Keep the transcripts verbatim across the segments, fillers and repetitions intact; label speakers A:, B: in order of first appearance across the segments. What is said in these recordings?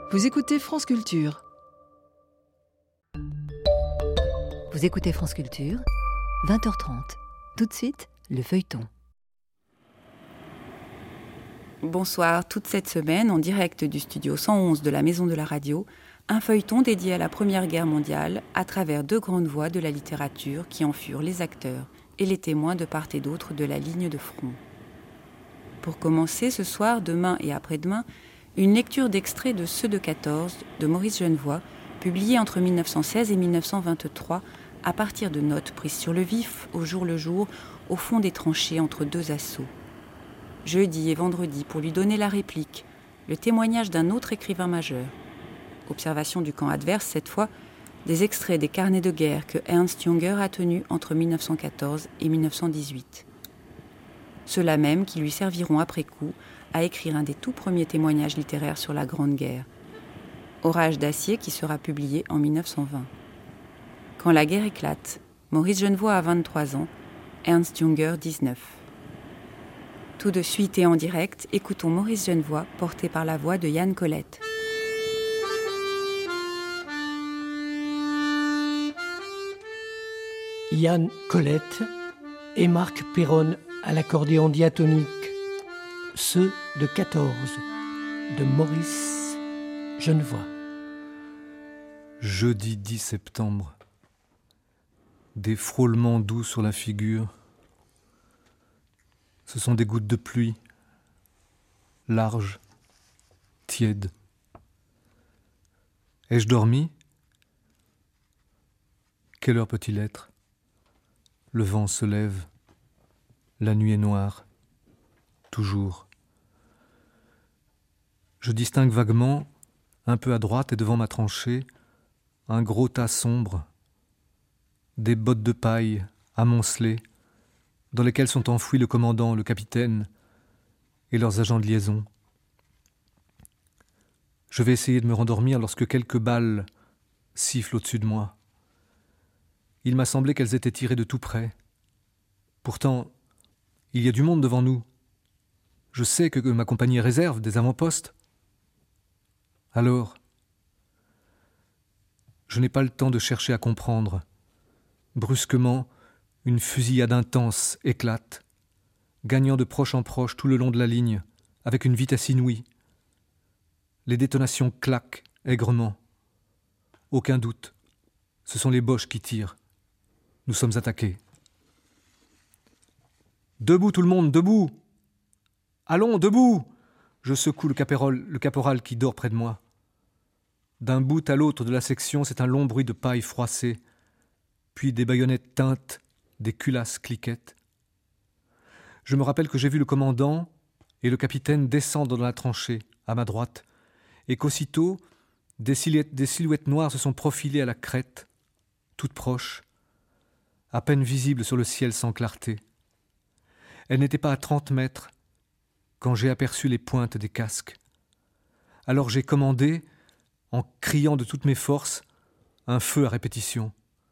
A: Vous écoutez France Culture.
B: Vous écoutez France Culture, vingt heures trente. Tout de suite, le feuilleton.
C: Bonsoir, toute cette semaine, en direct du studio cent onze de la Maison de la Radio, un feuilleton dédié à la Première Guerre mondiale à travers deux grandes voix de la littérature qui en furent les acteurs et les témoins de part et d'autre de la ligne de front. Pour commencer, ce soir, demain et après-demain, une lecture d'extraits de Ceux de quatorze de Maurice Genevoix, publié entre mille neuf cent seize et mille neuf cent vingt-trois, à partir de notes prises sur le vif, au jour le jour, au fond des tranchées entre deux assauts. Jeudi et vendredi, pour lui donner la réplique, le témoignage d'un autre écrivain majeur. Observation du camp adverse, cette fois, des extraits des carnets de guerre que Ernst Junger a tenus entre mille neuf cent quatorze et mille neuf cent dix-huit. Ceux-là même qui lui serviront après coup à écrire un des tout premiers témoignages littéraires sur la Grande Guerre. Orage d'acier qui sera publié en mille neuf cent vingt. Quand la guerre éclate, Maurice Genevoix a vingt-trois ans, Ernst Junger dix-neuf. Tout de suite et en direct, écoutons Maurice Genevoix porté par la voix de Yann Colette.
D: Yann Colette et Marc Perron à l'accordéon diatonique. Ceux de quatorze de Maurice Genevoix.
E: Jeudi dix septembre. Des frôlements doux sur la figure. Ce sont des gouttes de pluie, larges, tièdes. Ai-je dormi ? Quelle heure peut-il être ? Le vent se lève, la nuit est noire, toujours. Je distingue vaguement, un peu à droite et devant ma tranchée, un gros tas sombre, des bottes de paille amoncelées, dans lesquelles sont enfouis le commandant, le capitaine et leurs agents de liaison. Je vais essayer de me rendormir lorsque quelques balles sifflent au-dessus de moi. Il m'a semblé qu'elles étaient tirées de tout près. Pourtant, il y a du monde devant nous. Je sais que ma compagnie réserve des avant-postes. Alors, je n'ai pas le temps de chercher à comprendre. Brusquement, une fusillade intense éclate, gagnant de proche en proche tout le long de la ligne, avec une vitesse inouïe. Les détonations claquent aigrement. Aucun doute, ce sont les Boches qui tirent. Nous sommes attaqués. Debout tout le monde, debout ! Allons, debout ! Je secoue le caporal, le caporal qui dort près de moi. D'un bout à l'autre de la section, c'est un long bruit de paille froissée, puis des baïonnettes teintent, des culasses cliquettent. Je me rappelle que j'ai vu le commandant et le capitaine descendre dans la tranchée, à ma droite, et qu'aussitôt, des silhouettes, des silhouettes noires se sont profilées à la crête, toutes proches, à peine visibles sur le ciel sans clarté. Elles n'étaient pas à trente mètres quand j'ai aperçu les pointes des casques. Alors j'ai commandé, en criant de toutes mes forces, un feu à répétition.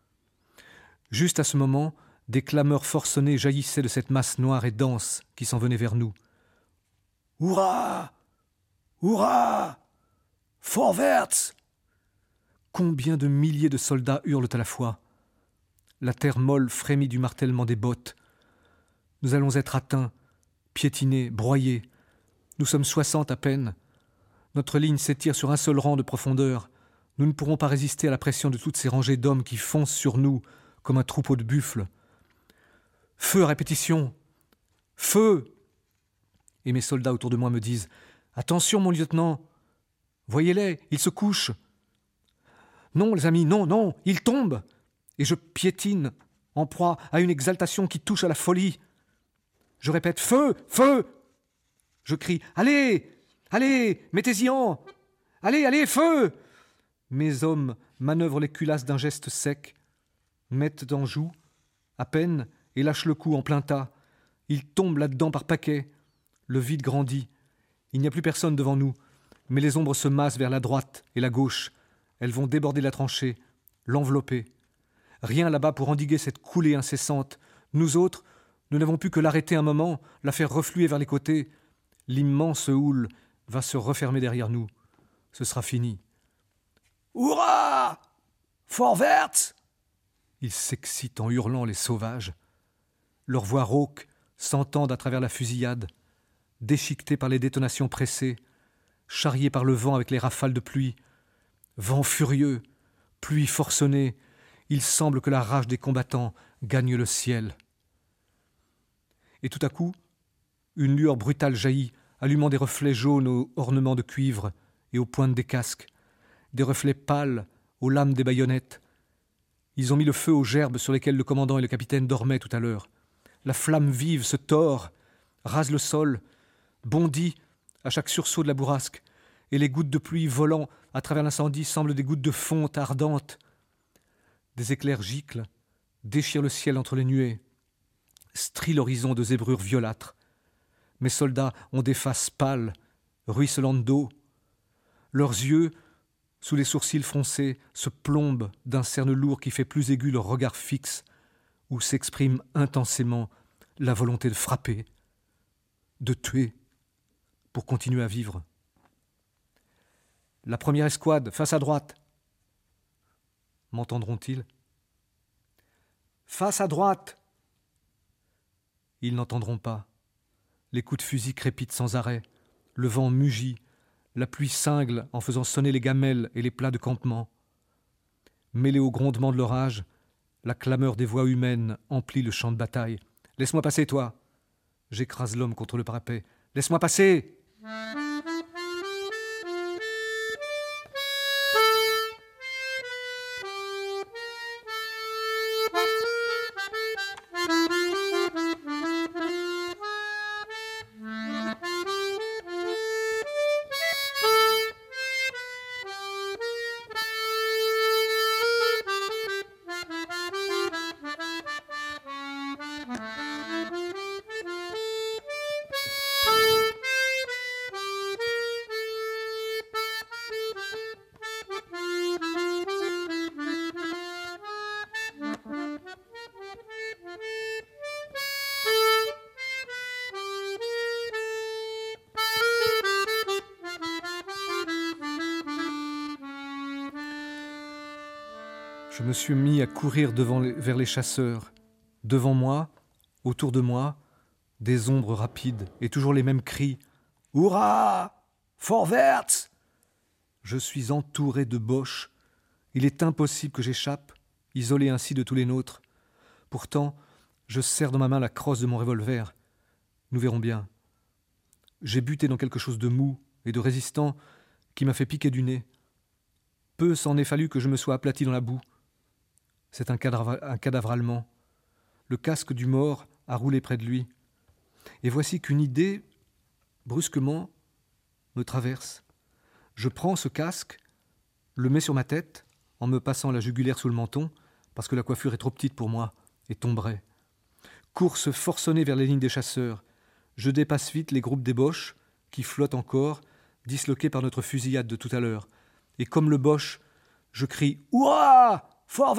E: Juste à ce moment, des clameurs forcenées jaillissaient de cette masse noire et dense qui s'en venait vers nous. « Hurrah ! Hurrah ! Vorwärts !» Combien de milliers de soldats hurlent à la fois. La terre molle frémit du martèlement des bottes. Nous allons être atteints, piétinés, broyés. Nous sommes soixante à peine. Notre ligne s'étire sur un seul rang de profondeur. Nous ne pourrons pas résister à la pression de toutes ces rangées d'hommes qui foncent sur nous comme un troupeau de buffles. Feu à répétition. Feu ! Et mes soldats autour de moi me disent « Attention, mon lieutenant ! Voyez-les, ils se couchent !» Non, les amis, non, non, ils tombent ! Et je piétine, en proie à une exaltation qui touche à la folie. Je répète « Feu ! Feu !» Je crie « Allez ! Allez ! Mettez-y en ! Allez, allez, feu !» Mes hommes manœuvrent les culasses d'un geste sec, mettent en joue, à peine, et lâchent le coup en plein tas. Ils tombent là-dedans par paquets. Le vide grandit. Il n'y a plus personne devant nous, mais les ombres se massent vers la droite et la gauche. Elles vont déborder la tranchée, l'envelopper. Rien là-bas pour endiguer cette coulée incessante. Nous autres, nous n'avons pu que l'arrêter un moment, la faire refluer vers les côtés. L'immense houle va se refermer derrière nous. ce sera fini. Hurrah! Vorwärts! Ils s'excitent en hurlant, les sauvages. Leurs voix rauques s'entendent à travers la fusillade, déchiquetées par les détonations pressées, charriées par le vent avec les rafales de pluie. Vent furieux, pluie forcenée, il semble que la rage des combattants gagne le ciel. Et tout à coup, une lueur brutale jaillit, allumant des reflets jaunes aux ornements de cuivre et aux pointes des casques, des reflets pâles aux lames des baïonnettes. Ils ont mis le feu aux gerbes sur lesquelles le commandant et le capitaine dormaient tout à l'heure. La flamme vive se tord, rase le sol, bondit à chaque sursaut de la bourrasque, et les gouttes de pluie volant à travers l'incendie semblent des gouttes de fonte ardentes. Des éclairs giclent, déchirent le ciel entre les nuées, strient l'horizon de zébrures violâtres. Mes soldats ont des faces pâles, ruisselantes d'eau. Leurs yeux, sous les sourcils froncés, se plombent d'un cerne lourd qui fait plus aigu leur regard fixe, où s'exprime intensément la volonté de frapper, de tuer, pour continuer à vivre. La première escouade, face à droite. M'entendront-ils ? Face à droite. Ils n'entendront pas. Les coups de fusil crépitent sans arrêt. Le vent mugit. La pluie cingle en faisant sonner les gamelles et les plats de campement. Mêlés au grondement de l'orage, la clameur des voix humaines emplit le champ de bataille. « Laisse-moi passer, toi !» J'écrase l'homme contre le parapet. « Laisse-moi passer !» Je me suis mis à courir devant les, vers les chasseurs. Devant moi, autour de moi, des ombres rapides et toujours les mêmes cris. « Hurrah! Vorwärts !» Je suis entouré de Boches. Il est impossible que j'échappe, isolé ainsi de tous les nôtres. Pourtant, je serre dans ma main la crosse de mon revolver. Nous verrons bien. J'ai buté dans quelque chose de mou et de résistant qui m'a fait piquer du nez. Peu s'en est fallu que je me sois aplati dans la boue. C'est un cadavre, un cadavre allemand. Le casque du mort a roulé près de lui. Et voici qu'une idée, brusquement, me traverse. Je prends ce casque, le mets sur ma tête, en me passant la jugulaire sous le menton, parce que la coiffure est trop petite pour moi, et tomberai. Course forcenée vers les lignes des chasseurs. Je dépasse vite les groupes des Boches, qui flottent encore, disloqués par notre fusillade de tout à l'heure. Et comme le Boche, je crie « Hurrah ! Vorwärts !»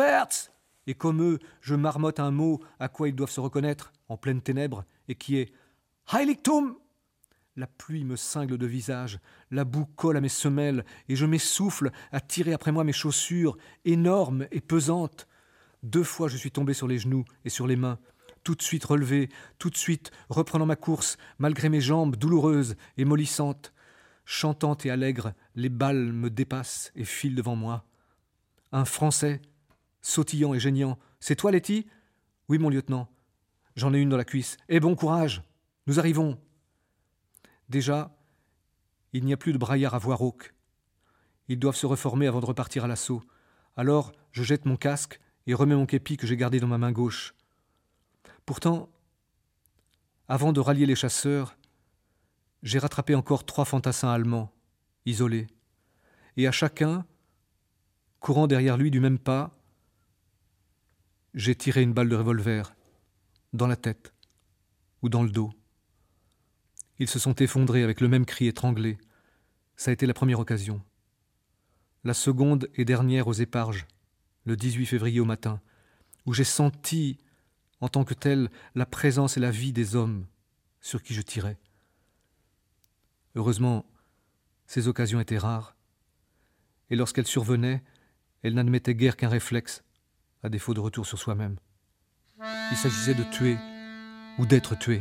E: Et comme eux, je marmotte un mot à quoi ils doivent se reconnaître, en pleine ténèbres, et qui est « Heiligtum !» La pluie me cingle de visage, la boue colle à mes semelles, et je m'essouffle à tirer après moi mes chaussures, énormes et pesantes. Deux fois je suis tombé sur les genoux et sur les mains, tout de suite relevé, tout de suite reprenant ma course, malgré mes jambes douloureuses et mollissantes. Chantante et allègre, les balles me dépassent et filent devant moi. Un Français, sautillant et geignant. « C'est toi, Letty ?»« Oui, mon lieutenant. J'en ai une dans la cuisse. Et bon courage, nous arrivons. » Déjà, il n'y a plus de braillards à voix rauque. Ils doivent se reformer avant de repartir à l'assaut. Alors, je jette mon casque et remets mon képi que j'ai gardé dans ma main gauche. Pourtant, avant de rallier les chasseurs, j'ai rattrapé encore trois fantassins allemands, isolés. Et à chacun, courant derrière lui du même pas, j'ai tiré une balle de revolver, dans la tête ou dans le dos. Ils se sont effondrés avec le même cri étranglé. Ça a été la première occasion. La seconde et dernière aux éparges, le dix-huit février au matin, où j'ai senti, en tant que tel, la présence et la vie des hommes sur qui je tirais. Heureusement, ces occasions étaient rares, et lorsqu'elle survenait, elle n'admettait guère qu'un réflexe, à défaut de retour sur soi-même. Il s'agissait de tuer ou d'être tué.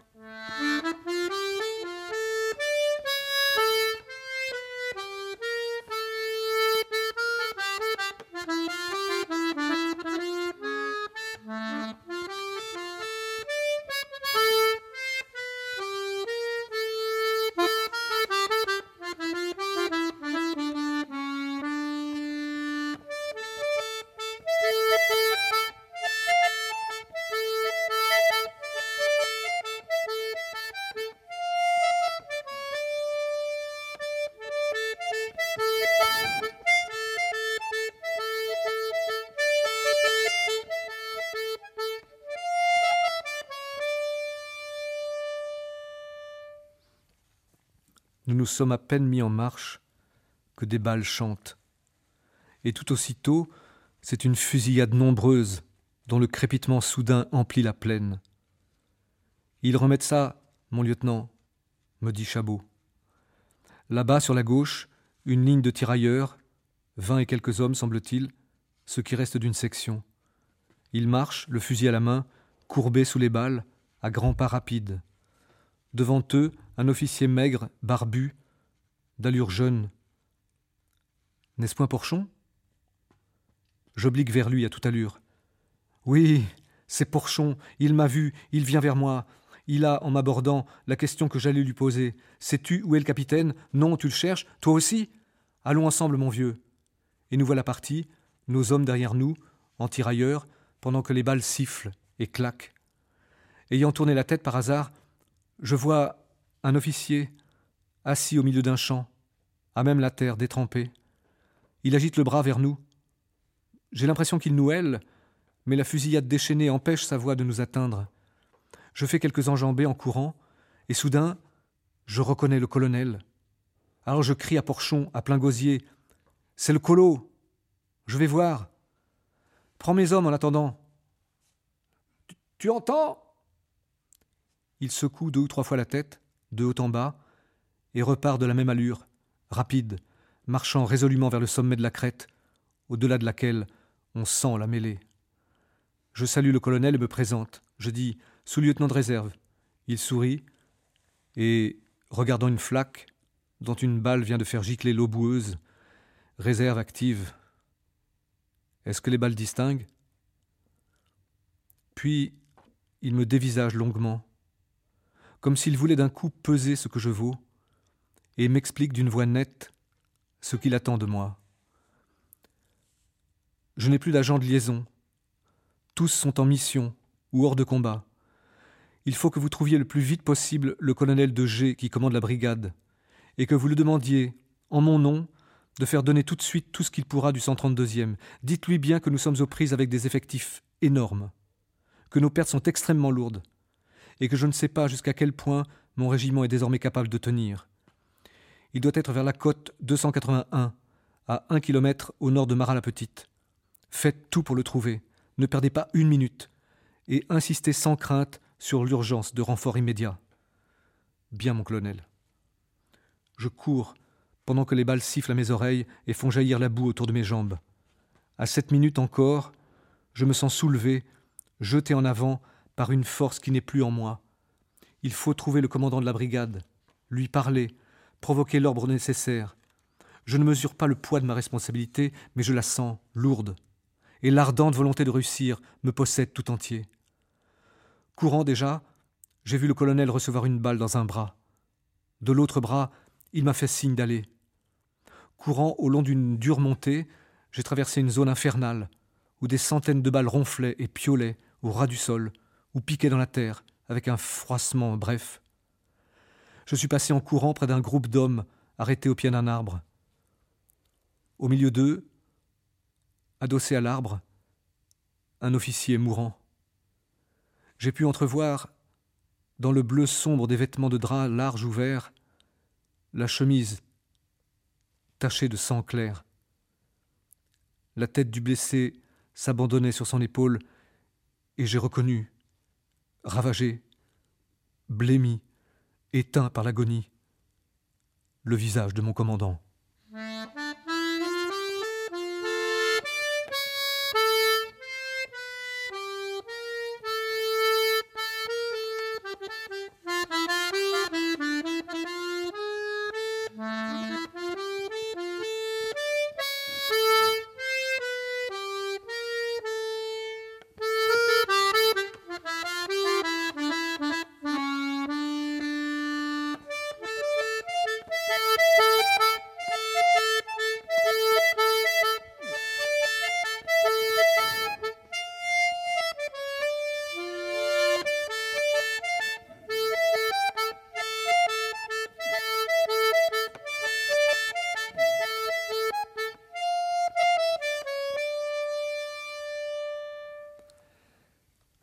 E: Nous nous sommes à peine mis en marche que des balles chantent. Et tout aussitôt, c'est une fusillade nombreuse dont le crépitement soudain emplit la plaine. « Ils remettent ça, mon lieutenant, » me dit Chabot. Là-bas, sur la gauche, une ligne de tirailleurs, vingt et quelques hommes, semble-t-il, ce qui reste d'une section. Ils marchent, le fusil à la main, courbés sous les balles, à grands pas rapides. Devant eux, un officier maigre, barbu, d'allure jeune. N'est-ce point Porchon ? J'oblique vers lui à toute allure. Oui, c'est Porchon, il m'a vu, il vient vers moi. Il a, en m'abordant, la question que j'allais lui poser. Sais-tu où est le capitaine ? Non, tu le cherches ? Toi aussi ? Allons ensemble, mon vieux. Et nous voilà partis, nos hommes derrière nous, en tirailleurs, pendant que les balles sifflent et claquent. Ayant tourné la tête par hasard, je vois un officier assis au milieu d'un champ, à même la terre détrempée. Il agite le bras vers nous. J'ai l'impression qu'il nous hèle, mais la fusillade déchaînée empêche sa voix de nous atteindre. Je fais quelques enjambées en courant, et soudain, je reconnais le colonel. Alors je crie à Porchon, à plein gosier, « C'est le colo ! Je vais voir. Prends mes hommes en attendant. »« Tu, tu entends ?» Il secoue deux ou trois fois la tête, de haut en bas, et repart de la même allure, rapide, marchant résolument vers le sommet de la crête, au-delà de laquelle on sent la mêlée. Je salue le colonel et me présente. Je dis « Sous-lieutenant de réserve ». Il sourit et, regardant une flaque dont une balle vient de faire gicler l'eau boueuse, réserve active. Est-ce que les balles distinguent ? Puis, il me dévisage longuement, comme s'il voulait d'un coup peser ce que je vaux, et m'explique d'une voix nette ce qu'il attend de moi. Je n'ai plus d'agent de liaison. Tous sont en mission ou hors de combat. Il faut que vous trouviez le plus vite possible le colonel de G qui commande la brigade, et que vous lui demandiez, en mon nom, de faire donner tout de suite tout ce qu'il pourra du cent trente-deuxième. Dites-lui bien que nous sommes aux prises avec des effectifs énormes, que nos pertes sont extrêmement lourdes, et que je ne sais pas jusqu'à quel point mon régiment est désormais capable de tenir. Il doit être vers la côte deux cent quatre-vingt-un, à un kilomètre au nord de Marat-la-Petite. Faites tout pour le trouver, ne perdez pas une minute, et insistez sans crainte sur l'urgence de renfort immédiat. Bien, mon colonel. Je cours, pendant que les balles sifflent à mes oreilles et font jaillir la boue autour de mes jambes. À cette minute encore, je me sens soulevé, jeté en avant par une force qui n'est plus en moi. Il faut trouver le commandant de la brigade, lui parler, provoquer l'ordre nécessaire. Je ne mesure pas le poids de ma responsabilité, mais je la sens lourde. Et l'ardente volonté de réussir me possède tout entier. Courant déjà, j'ai vu le colonel recevoir une balle dans un bras. De l'autre bras, il m'a fait signe d'aller. Courant au long d'une dure montée, j'ai traversé une zone infernale, où des centaines de balles ronflaient et piaulaient au ras du sol, ou piquaient dans la terre, avec un froissement bref. Je suis passé en courant près d'un groupe d'hommes arrêtés au pied d'un arbre. Au milieu d'eux, adossé à l'arbre, un officier mourant. J'ai pu entrevoir, dans le bleu sombre des vêtements de drap larges ouverts, la chemise tachée de sang clair. La tête du blessé s'abandonnait sur son épaule et j'ai reconnu, ravagé, blêmi, éteint par l'agonie, le visage de mon commandant.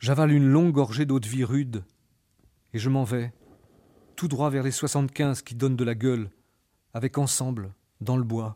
E: J'avale une longue gorgée d'eau-de-vie rude et je m'en vais, tout droit vers les soixante-quinze qui donnent de la gueule, avec ensemble, dans le bois.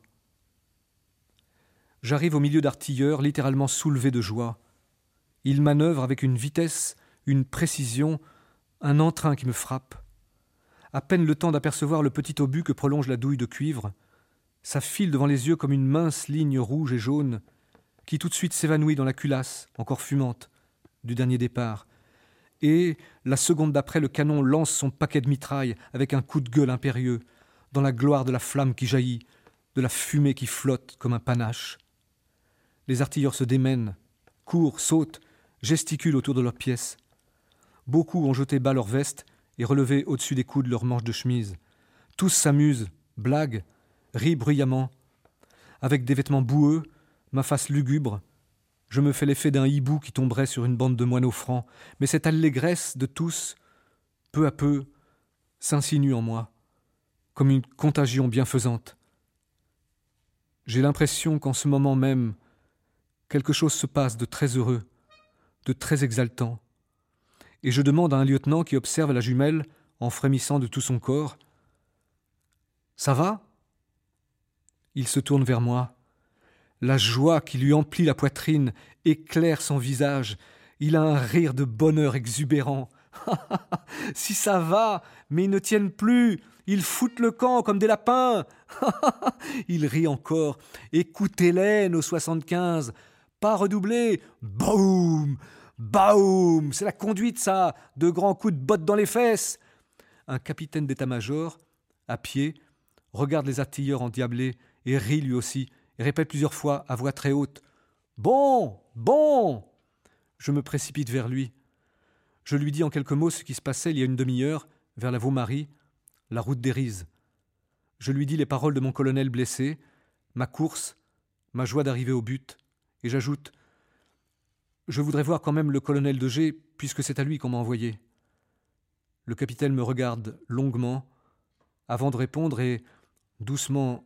E: J'arrive au milieu d'artilleurs littéralement soulevés de joie. Ils manœuvrent avec une vitesse, une précision, un entrain qui me frappe. À peine le temps d'apercevoir le petit obus que prolonge la douille de cuivre, ça file devant les yeux comme une mince ligne rouge et jaune qui tout de suite s'évanouit dans la culasse, encore fumante, du dernier départ. Et, la seconde d'après, le canon lance son paquet de mitraille avec un coup de gueule impérieux, dans la gloire de la flamme qui jaillit, de la fumée qui flotte comme un panache. Les artilleurs se démènent, courent, sautent, gesticulent autour de leurs pièces. Beaucoup ont jeté bas leurs vestes et relevé au-dessus des coudes leurs manches de chemise. Tous s'amusent, blaguent, rient bruyamment. Avec des vêtements boueux, ma face lugubre, je me fais l'effet d'un hibou qui tomberait sur une bande de moineaux francs, mais cette allégresse de tous, peu à peu, s'insinue en moi, comme une contagion bienfaisante. J'ai l'impression qu'en ce moment même, quelque chose se passe de très heureux, de très exaltant, et je demande à un lieutenant qui observe la jumelle en frémissant de tout son corps « Ça va ?» Il se tourne vers moi. La joie qui lui emplit la poitrine éclaire son visage. Il a un rire de bonheur exubérant. « Si ça va, mais ils ne tiennent plus. Ils foutent le camp comme des lapins. » Il rit encore. « Écoutez-les, nos soixante-quinze. Pas redoubler. Boum, baoum. C'est la conduite, ça. De grands coups de botte dans les fesses. » Un capitaine d'état-major, à pied, regarde les artilleurs endiablés et rit lui aussi, et répète plusieurs fois à voix très haute « Bon, bon !» Je me précipite vers lui. Je lui dis en quelques mots ce qui se passait il y a une demi-heure, vers la Vaumarie, la route des Rises. Je lui dis les paroles de mon colonel blessé, ma course, ma joie d'arriver au but, et j'ajoute « Je voudrais voir quand même le colonel de G, puisque c'est à lui qu'on m'a envoyé. » Le capitaine me regarde longuement, avant de répondre, et doucement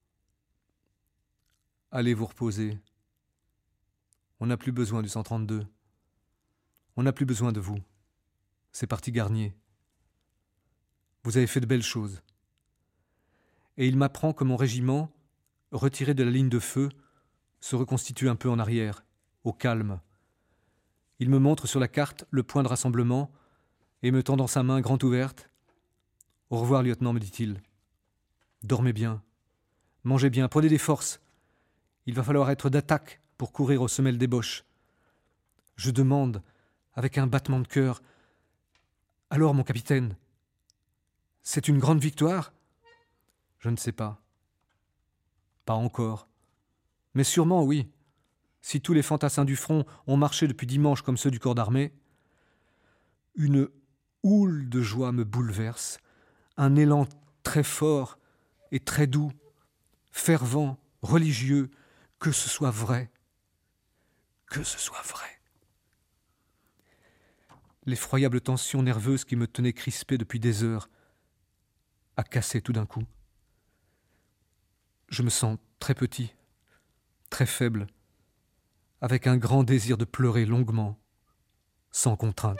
E: « Allez vous reposer. On n'a plus besoin du cent trente-deux. On n'a plus besoin de vous. C'est parti Garnier. Vous avez fait de belles choses. » Et il m'apprend que mon régiment, retiré de la ligne de feu, se reconstitue un peu en arrière, au calme. Il me montre sur la carte le point de rassemblement et me tendant sa main grande ouverte. « Au revoir, lieutenant, me dit-il. Dormez bien. Mangez bien, prenez des forces. Il va falloir être d'attaque pour courir aux semelles des Boches. » Je demande, avec un battement de cœur, « Alors, mon capitaine, c'est une grande victoire ?» Je ne sais pas. Pas encore. Mais sûrement, oui. Si tous les fantassins du front ont marché depuis dimanche comme ceux du corps d'armée, une houle de joie me bouleverse, un élan très fort et très doux, fervent, religieux, que ce soit vrai. Que ce soit vrai. L'effroyable tension nerveuse qui me tenait crispé depuis des heures a cassé tout d'un coup. Je me sens très petit, très faible, avec un grand désir de pleurer longuement, sans contrainte.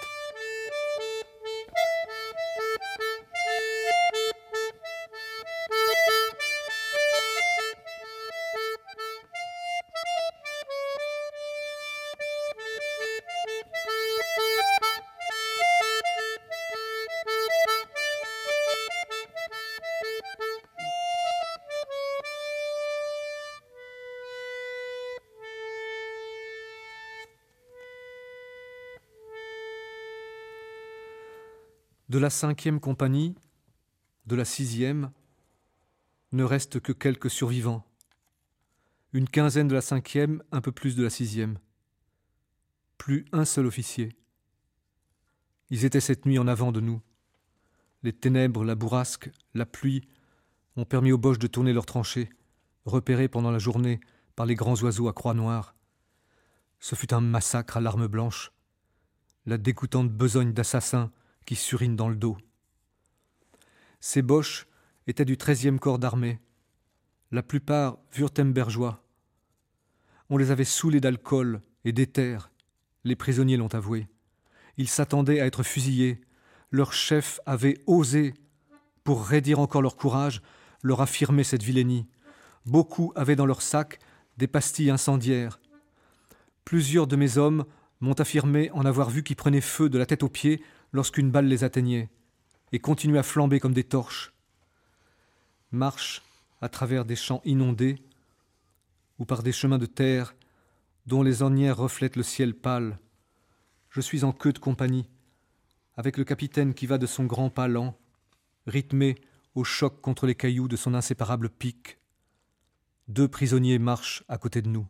E: De la cinquième compagnie, de la sixième, ne reste que quelques survivants. Une quinzaine de la cinquième, un peu plus de la sixième. Plus un seul officier. Ils étaient cette nuit en avant de nous. Les ténèbres, la bourrasque, la pluie ont permis aux Boches de tourner leurs tranchées, repérées pendant la journée par les grands oiseaux à croix noire. Ce fut un massacre à l'arme blanche, la dégoûtante besogne d'assassins qui surinent dans le dos. Ces Boches étaient du treizième corps d'armée, la plupart wurtembergeois. On les avait saoulés d'alcool et d'éther, les prisonniers l'ont avoué. Ils s'attendaient à être fusillés. Leur chef avait osé, pour raidir encore leur courage, leur affirmer cette vilainie. Beaucoup avaient dans leur sac des pastilles incendiaires. Plusieurs de mes hommes m'ont affirmé en avoir vu qui prenaient feu de la tête aux pieds lorsqu'une balle les atteignait, et continuaient à flamber comme des torches. Marche à travers des champs inondés ou par des chemins de terre dont les ornières reflètent le ciel pâle. Je suis en queue de compagnie, avec le capitaine qui va de son grand pas lent, rythmé au choc contre les cailloux de son inséparable pic. Deux prisonniers marchent à côté de nous.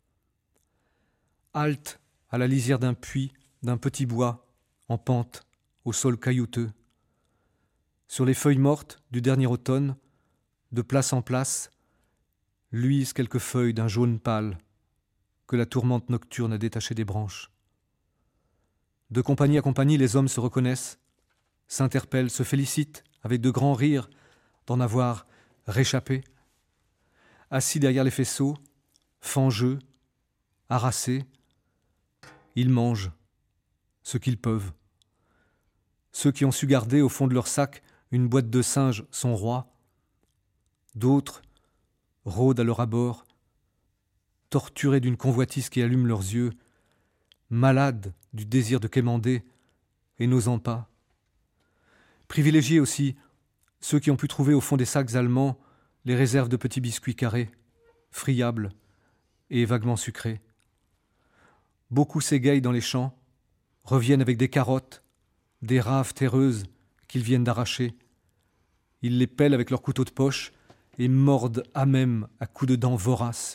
E: Halte à la lisière d'un puits, d'un petit bois, en pente, au sol caillouteux. Sur les feuilles mortes du dernier automne, de place en place, luisent quelques feuilles d'un jaune pâle que la tourmente nocturne a détachées des branches. De compagnie à compagnie, les hommes se reconnaissent, s'interpellent, se félicitent avec de grands rires d'en avoir réchappé. Assis derrière les faisceaux, fangeux, harassés, ils mangent ce qu'ils peuvent. Ceux qui ont su garder au fond de leur sac une boîte de singes sont rois. D'autres rôdent à leur abord, torturés d'une convoitise qui allume leurs yeux, malades du désir de quémander et n'osant pas. Privilégiés aussi ceux qui ont pu trouver au fond des sacs allemands les réserves de petits biscuits carrés, friables et vaguement sucrés. Beaucoup s'égayent dans les champs, reviennent avec des carottes, des raves terreuses qu'ils viennent d'arracher. Ils les pèlent avec leurs couteaux de poche et mordent à même à coups de dents voraces.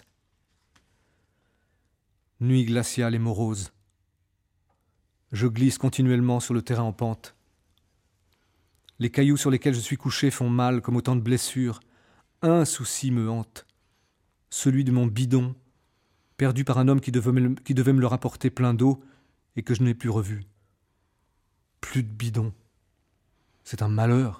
E: Nuit glaciale et morose. Je glisse continuellement sur le terrain en pente. Les cailloux sur lesquels je suis couché font mal comme autant de blessures. Un souci me hante, celui de mon bidon, perdu par un homme qui devait me, qui devait me le rapporter plein d'eau et que je n'ai plus revu. Plus de bidon. C'est un malheur.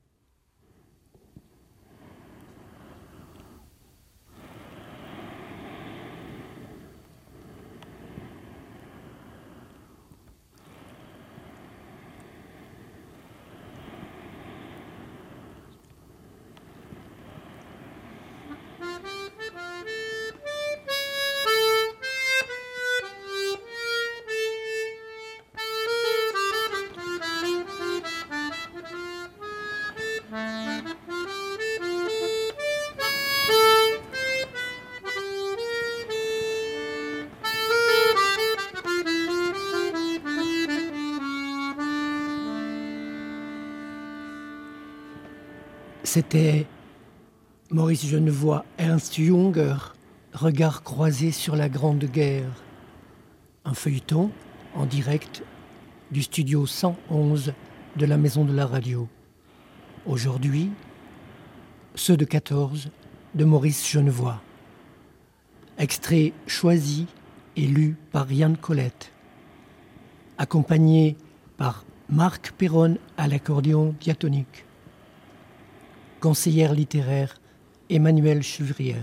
D: C'était Maurice Genevoix, Ernst Junger, Regard croisé sur la Grande Guerre. Un feuilleton en direct du studio cent onze de la Maison de la Radio. Aujourd'hui, Ceux de quatorze de Maurice Genevoix. Extrait choisi et lu par Yann Colette. Accompagné par Marc Perron à l'accordéon diatonique. Conseillère littéraire Emmanuelle Chevrière.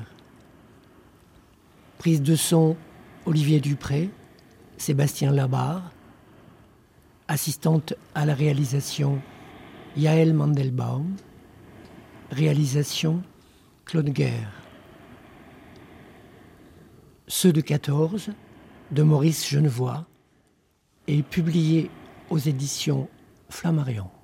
D: Prise de son Olivier Dupré, Sébastien Labarre. Assistante à la réalisation Yaël Mandelbaum. Réalisation Claude Guerre. Ceux de quatorze de Maurice Genevoix est publié aux éditions Flammarion.